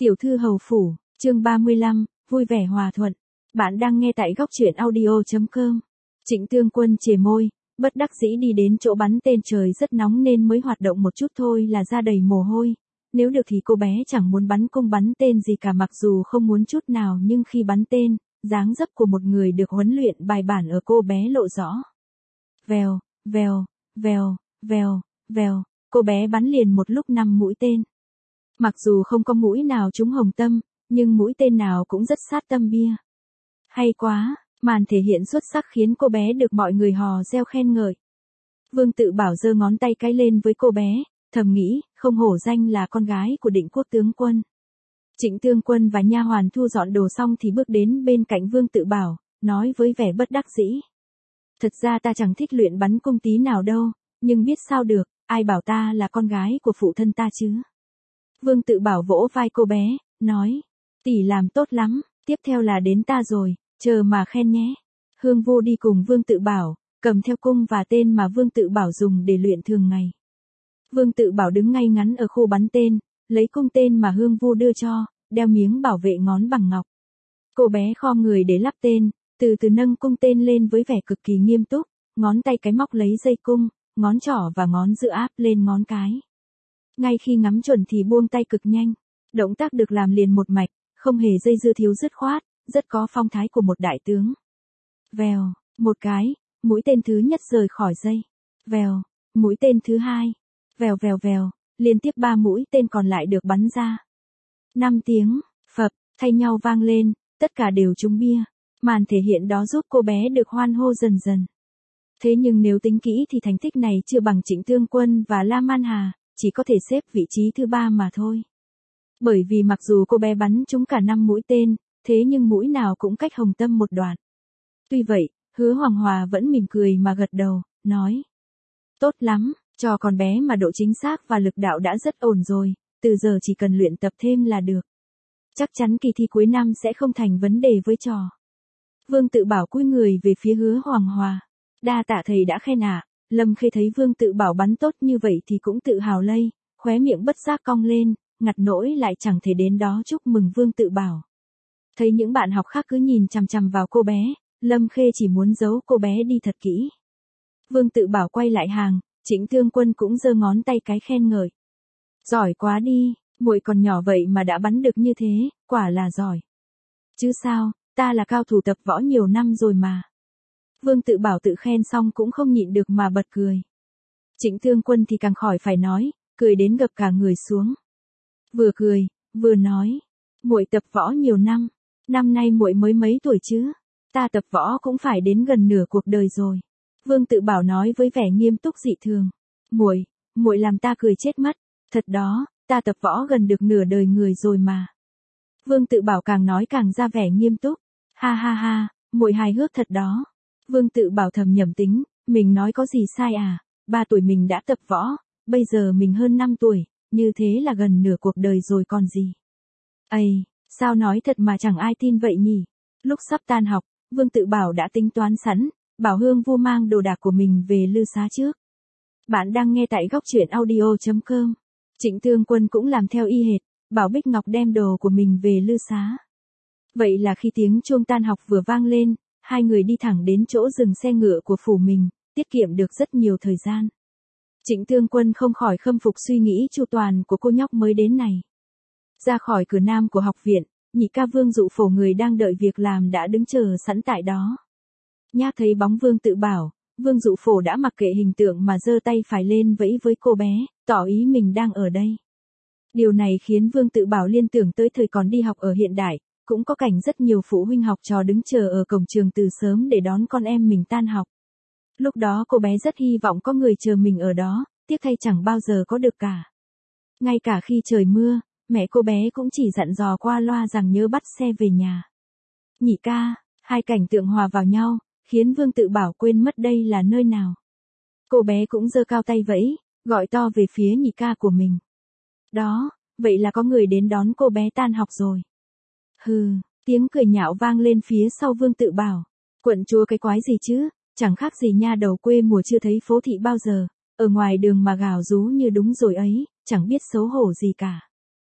Tiểu thư hầu phủ, chương 35, vui vẻ hòa thuận. Bạn đang nghe tại góc truyện audio.com. Trịnh Tương Quân chề môi, bất đắc dĩ đi đến chỗ bắn tên, trời rất nóng nên mới hoạt động một chút thôi là ra đầy mồ hôi. Nếu được thì cô bé chẳng muốn bắn cung bắn tên gì cả, mặc dù không muốn chút nào, nhưng khi bắn tên, dáng dấp của một người được huấn luyện bài bản ở cô bé lộ rõ. Vèo, vèo, vèo, vèo, vèo, cô bé bắn liền một lúc 5 mũi tên. Mặc dù không có mũi nào trúng hồng tâm, nhưng mũi tên nào cũng rất sát tâm bia. Hay quá, màn thể hiện xuất sắc khiến cô bé được mọi người hò reo khen ngợi. Vương Tự Bảo giơ ngón tay cái lên với cô bé, thầm nghĩ, không hổ danh là con gái của Định Quốc tướng quân. Trịnh Tương Quân và nha hoàn thu dọn đồ xong thì bước đến bên cạnh Vương Tự Bảo, nói với vẻ bất đắc dĩ. Thật ra ta chẳng thích luyện bắn cung tí nào đâu, nhưng biết sao được, ai bảo ta là con gái của phụ thân ta chứ. Vương Tự Bảo vỗ vai cô bé, nói, tỷ làm tốt lắm, tiếp theo là đến ta rồi, chờ mà khen nhé. Hương Vu đi cùng Vương Tự Bảo, cầm theo cung và tên mà Vương Tự Bảo dùng để luyện thường ngày. Vương Tự Bảo đứng ngay ngắn ở khu bắn tên, lấy cung tên mà Hương Vu đưa cho, đeo miếng bảo vệ ngón bằng ngọc. Cô bé khom người để lắp tên, từ từ nâng cung tên lên với vẻ cực kỳ nghiêm túc, ngón tay cái móc lấy dây cung, ngón trỏ và ngón giữa áp lên ngón cái. Ngay khi ngắm chuẩn thì buông tay cực nhanh, động tác được làm liền một mạch, không hề dây dưa thiếu dứt khoát, rất có phong thái của một đại tướng. Vèo, một cái, mũi tên thứ nhất rời khỏi dây. Vèo, mũi tên thứ hai. Vèo vèo vèo, liên tiếp 3 mũi tên còn lại được bắn ra. 5 tiếng, phập, thay nhau vang lên, tất cả đều trúng bia. Màn thể hiện đó giúp cô bé được hoan hô dần dần. Thế nhưng nếu tính kỹ thì thành tích này chưa bằng Trịnh Tương Quân và La Man Hà, chỉ có thể xếp vị trí thứ 3 mà thôi. Bởi vì mặc dù cô bé bắn trúng cả 5 mũi tên, thế nhưng mũi nào cũng cách hồng tâm một đoạn. Tuy vậy, Hứa Hoàng Hòa vẫn mỉm cười mà gật đầu, nói. Tốt lắm, cho con bé mà độ chính xác và lực đạo đã rất ổn rồi, từ giờ chỉ cần luyện tập thêm là được. Chắc chắn kỳ thi cuối năm sẽ không thành vấn đề với trò. Vương Tự Bảo cúi người về phía Hứa Hoàng Hòa. Đa tạ thầy đã khen ạ. Lâm Khê thấy Vương Tự Bảo bắn tốt như vậy thì cũng tự hào lây, khóe miệng bất giác cong lên, ngặt nỗi lại chẳng thể đến đó chúc mừng Vương Tự Bảo. Thấy những bạn học khác cứ nhìn chằm chằm vào cô bé, Lâm Khê chỉ muốn giấu cô bé đi thật kỹ. Vương Tự Bảo quay lại hàng, Trịnh Tương Quân cũng giơ ngón tay cái khen ngợi. Giỏi quá đi, muội còn nhỏ vậy mà đã bắn được như thế, quả là giỏi. Chứ sao, ta là cao thủ tập võ nhiều năm rồi mà. Vương Tự Bảo tự khen xong cũng không nhịn được mà bật cười. Trịnh Tương Quân thì càng khỏi phải nói, cười đến gập cả người xuống. Vừa cười, vừa nói, muội tập võ nhiều năm, năm nay muội mới mấy tuổi chứ? Ta tập võ cũng phải đến gần nửa cuộc đời rồi. Vương Tự Bảo nói với vẻ nghiêm túc dị thường. Muội làm ta cười chết mất, thật đó, ta tập võ gần được nửa đời người rồi mà. Vương Tự Bảo càng nói càng ra vẻ nghiêm túc. Ha ha ha, muội hài hước thật đó. Vương Tự Bảo thầm nhẩm tính, mình nói có gì sai à, 3 tuổi mình đã tập võ, bây giờ mình hơn 5 tuổi, như thế là gần nửa cuộc đời rồi còn gì. Ây, sao nói thật mà chẳng ai tin vậy nhỉ? Lúc sắp tan học, Vương Tự Bảo đã tính toán sẵn, bảo Hương Vu mang đồ đạc của mình về Lư Xá trước. Bạn đang nghe tại góc truyện audio.com. Trịnh Tương Quân cũng làm theo y hệt, bảo Bích Ngọc đem đồ của mình về Lư Xá. Vậy là khi tiếng chuông tan học vừa vang lên, hai người đi thẳng đến chỗ dừng xe ngựa của phủ mình, tiết kiệm được rất nhiều thời gian. Trịnh Tương Quân không khỏi khâm phục suy nghĩ chu toàn của cô nhóc mới đến này. Ra khỏi cửa nam của học viện, nhị ca Vương Dụ Phổ người đang đợi việc làm đã đứng chờ sẵn tại đó. Nhác thấy bóng Vương Tự Bảo, Vương Dụ Phổ đã mặc kệ hình tượng mà giơ tay phải lên vẫy với cô bé, tỏ ý mình đang ở đây. Điều này khiến Vương Tự Bảo liên tưởng tới thời còn đi học ở hiện đại, cũng có cảnh rất nhiều phụ huynh học trò đứng chờ ở cổng trường từ sớm để đón con em mình tan học. Lúc đó cô bé rất hy vọng có người chờ mình ở đó, tiếc thay chẳng bao giờ có được cả. Ngay cả khi trời mưa, mẹ cô bé cũng chỉ dặn dò qua loa rằng nhớ bắt xe về nhà. Nhị ca, hai cảnh tượng hòa vào nhau, khiến Vương Tự Bảo quên mất đây là nơi nào. Cô bé cũng giơ cao tay vẫy, gọi to về phía nhị ca của mình. Đó, vậy là có người đến đón cô bé tan học rồi. Hừ, tiếng cười nhạo vang lên phía sau Vương Tự Bảo. Quận chúa cái quái gì chứ, chẳng khác gì nha đầu quê mùa chưa thấy phố thị bao giờ, ở ngoài đường mà gào rú như đúng rồi ấy, chẳng biết xấu hổ gì cả.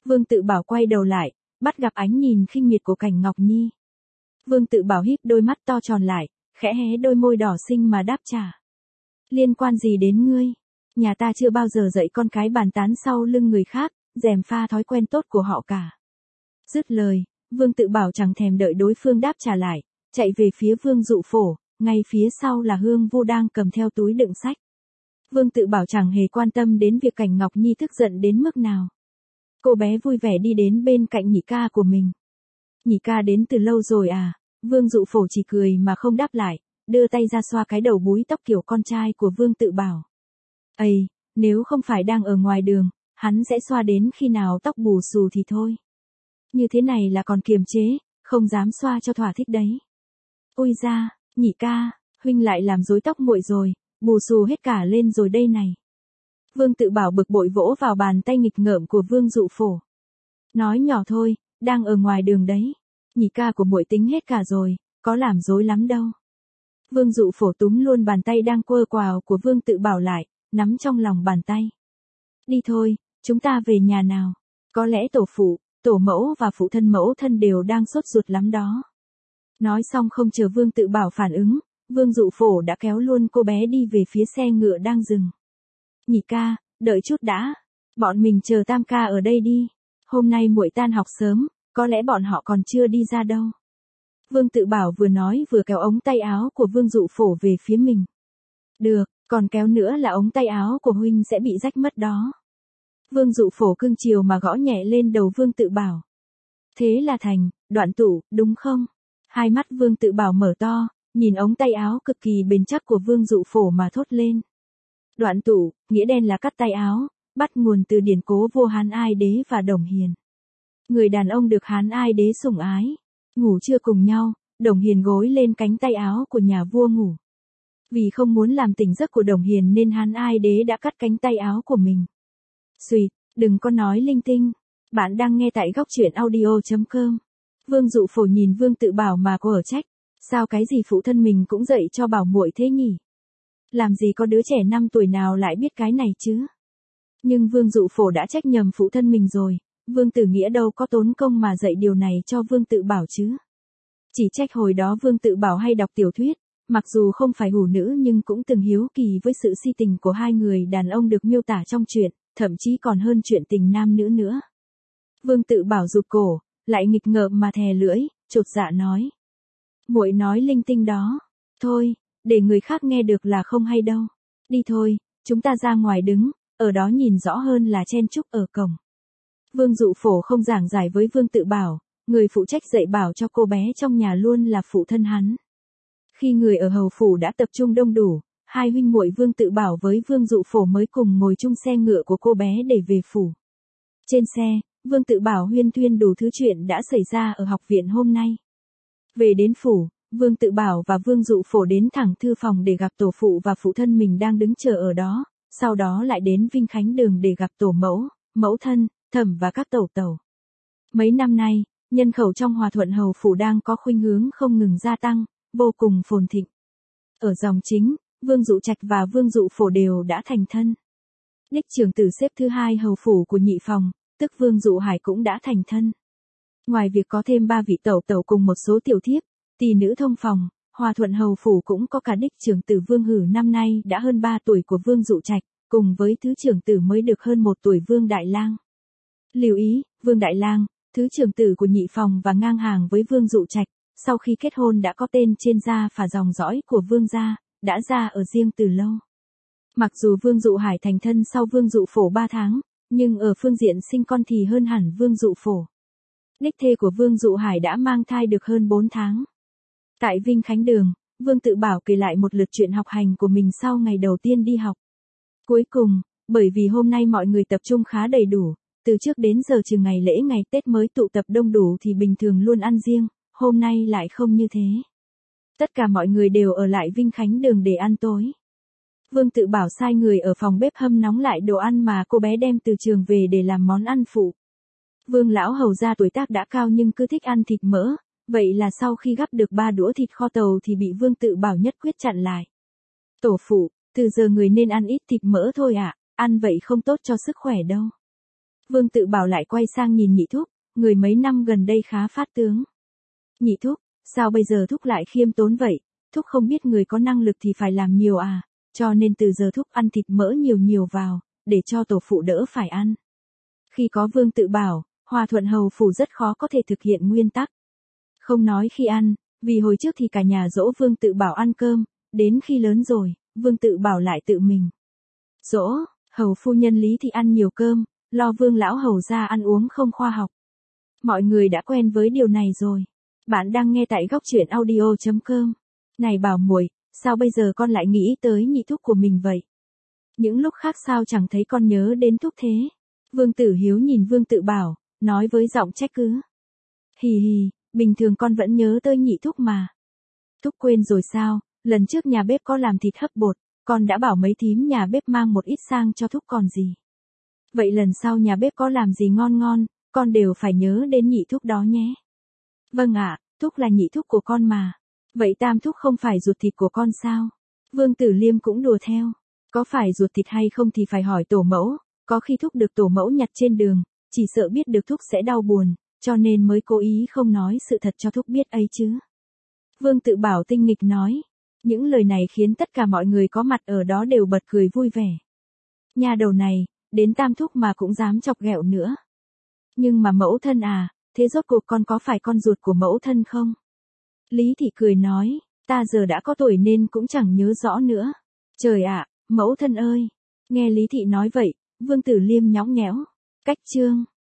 Vương Tự Bảo quay đầu lại, bắt gặp ánh nhìn khinh miệt của Cảnh Ngọc Nhi. Vương Tự Bảo híp đôi mắt to tròn lại, khẽ hé đôi môi đỏ xinh mà đáp trả. Liên quan gì đến ngươi? Nhà ta chưa bao giờ dạy con cái bàn tán sau lưng người khác, gièm pha thói quen tốt của họ cả. Dứt lời, Vương Tự Bảo chẳng thèm đợi đối phương đáp trả lại, chạy về phía Vương Dụ Phổ, ngay phía sau là Hương Vô đang cầm theo túi đựng sách. Vương Tự Bảo chẳng hề quan tâm đến việc Cảnh Ngọc Nhi tức giận đến mức nào. Cô bé vui vẻ đi đến bên cạnh nhị ca của mình. Nhị ca đến từ lâu rồi à? Vương Dụ Phổ chỉ cười mà không đáp lại, đưa tay ra xoa cái đầu búi tóc kiểu con trai của Vương Tự Bảo. Ây, nếu không phải đang ở ngoài đường, hắn sẽ xoa đến khi nào tóc bù xù thì thôi. Như thế này là còn kiềm chế, không dám xoa cho thỏa thích đấy. Ôi da, nhị ca, huynh lại làm rối tóc muội rồi, bù xù hết cả lên rồi đây này. Vương Tự Bảo bực bội vỗ vào bàn tay nghịch ngợm của Vương Dụ Phổ. Nói nhỏ thôi, đang ở ngoài đường đấy. Nhị ca của muội tính hết cả rồi, có làm rối lắm đâu. Vương Dụ Phổ túm luôn bàn tay đang quơ quào của Vương Tự Bảo lại, nắm trong lòng bàn tay. Đi thôi, chúng ta về nhà nào. Có lẽ tổ phụ, tổ mẫu và phụ thân mẫu thân đều đang sốt ruột lắm đó. Nói xong không chờ Vương Tự Bảo phản ứng, Vương Dụ Phổ đã kéo luôn cô bé đi về phía xe ngựa đang dừng. Nhị ca, đợi chút đã. Bọn mình chờ tam ca ở đây đi. Hôm nay muội tan học sớm, có lẽ bọn họ còn chưa đi ra đâu. Vương Tự Bảo vừa nói vừa kéo ống tay áo của Vương Dụ Phổ về phía mình. Được, còn kéo nữa là ống tay áo của huynh sẽ bị rách mất đó. Vương Dụ Phổ cưng chiều mà gõ nhẹ lên đầu Vương Tự Bảo. Thế là thành, Đoạn Tủ, đúng không? Hai mắt Vương Tự Bảo mở to, nhìn ống tay áo cực kỳ bền chắc của Vương Dụ Phổ mà thốt lên. Đoạn Tủ, nghĩa đen là cắt tay áo, bắt nguồn từ điển cố vua Hán Ai Đế và Đồng Hiền. Người đàn ông được Hán Ai Đế sủng ái, ngủ trưa cùng nhau, Đồng Hiền gối lên cánh tay áo của nhà vua ngủ. Vì không muốn làm tỉnh giấc của Đồng Hiền nên Hán Ai Đế đã cắt cánh tay áo của mình. Xuyệt, đừng có nói linh tinh. Bạn đang nghe tại góc truyện audio.com. Vương Dụ Phổ nhìn Vương Tự Bảo mà cô ở trách. Sao cái gì phụ thân mình cũng dạy cho bảo muội thế nhỉ? Làm gì có đứa trẻ 5 tuổi nào lại biết cái này chứ? Nhưng Vương Dụ Phổ đã trách nhầm phụ thân mình rồi. Vương Tử Nghĩa đâu có tốn công mà dạy điều này cho Vương Tự Bảo chứ. Chỉ trách hồi đó Vương Tự Bảo hay đọc tiểu thuyết, mặc dù không phải hủ nữ nhưng cũng từng hiếu kỳ với sự si tình của hai người đàn ông được miêu tả trong truyện, thậm chí còn hơn chuyện tình nam nữ nữa. Vương Tự Bảo rụt cổ, lại nghịch ngợm mà thè lưỡi, chột dạ nói. Muội nói linh tinh đó. Thôi, để người khác nghe được là không hay đâu. Đi thôi, chúng ta ra ngoài đứng, ở đó nhìn rõ hơn là chen chúc ở cổng. Vương Dụ Phổ không giảng giải với Vương Tự Bảo, người phụ trách dạy bảo cho cô bé trong nhà luôn là phụ thân hắn. Khi người ở hầu phủ đã tập trung đông đủ, hai huynh muội Vương Tự Bảo với Vương Dụ Phổ mới cùng ngồi chung xe ngựa của cô bé để về phủ. Trên xe, Vương Tự Bảo huyên thuyên đủ thứ chuyện đã xảy ra ở học viện hôm nay. Về đến phủ, Vương Tự Bảo và Vương Dụ Phổ đến thẳng thư phòng để gặp tổ phụ và phụ thân mình đang đứng chờ ở đó, sau đó lại đến Vinh Khánh Đường để gặp tổ mẫu, mẫu thân, thẩm và các tẩu tẩu. Mấy năm nay, nhân khẩu trong Hòa Thuận hầu phủ đang có khuynh hướng không ngừng gia tăng, vô cùng phồn thịnh. Ở dòng chính, Vương Dụ Trạch và Vương Dụ Phổ đều đã thành thân. Đích trưởng tử xếp thứ hai hầu phủ của nhị phòng, tức Vương Dụ Hải cũng đã thành thân. Ngoài việc có thêm 3 vị tẩu tẩu cùng một số tiểu thiếp, tỷ nữ thông phòng, Hòa Thuận hầu phủ cũng có cả đích trưởng tử Vương Hử năm nay đã hơn 3 tuổi của Vương Dụ Trạch, cùng với thứ trưởng tử mới được hơn 1 tuổi Vương Đại Lang. Lưu ý, Vương Đại Lang, thứ trưởng tử của nhị phòng và ngang hàng với Vương Dụ Trạch, sau khi kết hôn đã có tên trên gia phả dòng dõi của Vương gia, đã ra ở riêng từ lâu. Mặc dù Vương Dụ Hải thành thân sau Vương Dụ Phổ 3 tháng, nhưng ở phương diện sinh con thì hơn hẳn Vương Dụ Phổ. Đích thê của Vương Dụ Hải đã mang thai được hơn 4 tháng. Tại Vinh Khánh Đường, Vương Tự Bảo kể lại một lượt chuyện học hành của mình sau ngày đầu tiên đi học. Cuối cùng, bởi vì hôm nay mọi người tập trung khá đầy đủ, từ trước đến giờ trừ ngày lễ ngày Tết mới tụ tập đông đủ thì bình thường luôn ăn riêng, hôm nay lại không như thế. Tất cả mọi người đều ở lại Vinh Khánh Đường để ăn tối. Vương Tự Bảo sai người ở phòng bếp hâm nóng lại đồ ăn mà cô bé đem từ trường về để làm món ăn phụ. Vương lão hầu gia tuổi tác đã cao nhưng cứ thích ăn thịt mỡ, vậy là sau khi gắp được 3 đũa thịt kho tàu thì bị Vương Tự Bảo nhất quyết chặn lại. Tổ phụ, từ giờ người nên ăn ít thịt mỡ thôi ạ, ăn vậy không tốt cho sức khỏe đâu. Vương Tự Bảo lại quay sang nhìn nhị thúc, người mấy năm gần đây khá phát tướng. Nhị thúc, sao bây giờ thúc lại khiêm tốn vậy, thúc không biết người có năng lực thì phải làm nhiều à, cho nên từ giờ thúc ăn thịt mỡ nhiều nhiều vào, để cho tổ phụ đỡ phải ăn. Khi có Vương Tự Bảo, Hòa Thuận hầu phủ rất khó có thể thực hiện nguyên tắc. Không nói khi ăn, vì hồi trước thì cả nhà dỗ Vương Tự Bảo ăn cơm, đến khi lớn rồi, Vương Tự Bảo lại tự mình dỗ, hầu phu nhân Lý thì ăn nhiều cơm, lo Vương lão hầu ra ăn uống không khoa học. Mọi người đã quen với điều này rồi. Bạn đang nghe tại góc truyện audio.com. Này Bảo muội, sao bây giờ con lại nghĩ tới nhị thúc của mình vậy? Những lúc khác sao chẳng thấy con nhớ đến thúc thế? Vương Tử Hiếu nhìn Vương Tự Bảo, nói với giọng trách cứ. Hì hì, bình thường con vẫn nhớ tới nhị thúc mà. Thúc quên rồi sao, lần trước nhà bếp có làm thịt hấp bột, con đã bảo mấy thím nhà bếp mang một ít sang cho thúc còn gì. Vậy lần sau nhà bếp có làm gì ngon ngon, con đều phải nhớ đến nhị thúc đó nhé. Vâng ạ, thúc là nhị thúc của con mà. Vậy tam thúc không phải ruột thịt của con sao? Vương Tử Liêm cũng đùa theo. Có phải ruột thịt hay không thì phải hỏi tổ mẫu, có khi thúc được tổ mẫu nhặt trên đường, chỉ sợ biết được thúc sẽ đau buồn, cho nên mới cố ý không nói sự thật cho thúc biết ấy chứ. Vương Tự Bảo tinh nghịch nói. Những lời này khiến tất cả mọi người có mặt ở đó đều bật cười vui vẻ. Nhà đầu này, đến tam thúc mà cũng dám chọc ghẹo nữa. Nhưng mà mẫu thân à, thế rốt cuộc con có phải con ruột của mẫu thân không? Lý Thị cười nói, ta giờ đã có tuổi nên cũng chẳng nhớ rõ nữa. Trời ạ, mẫu thân ơi! Nghe Lý Thị nói vậy, Vương Tử Liêm nhõng nhẽo. Cách chương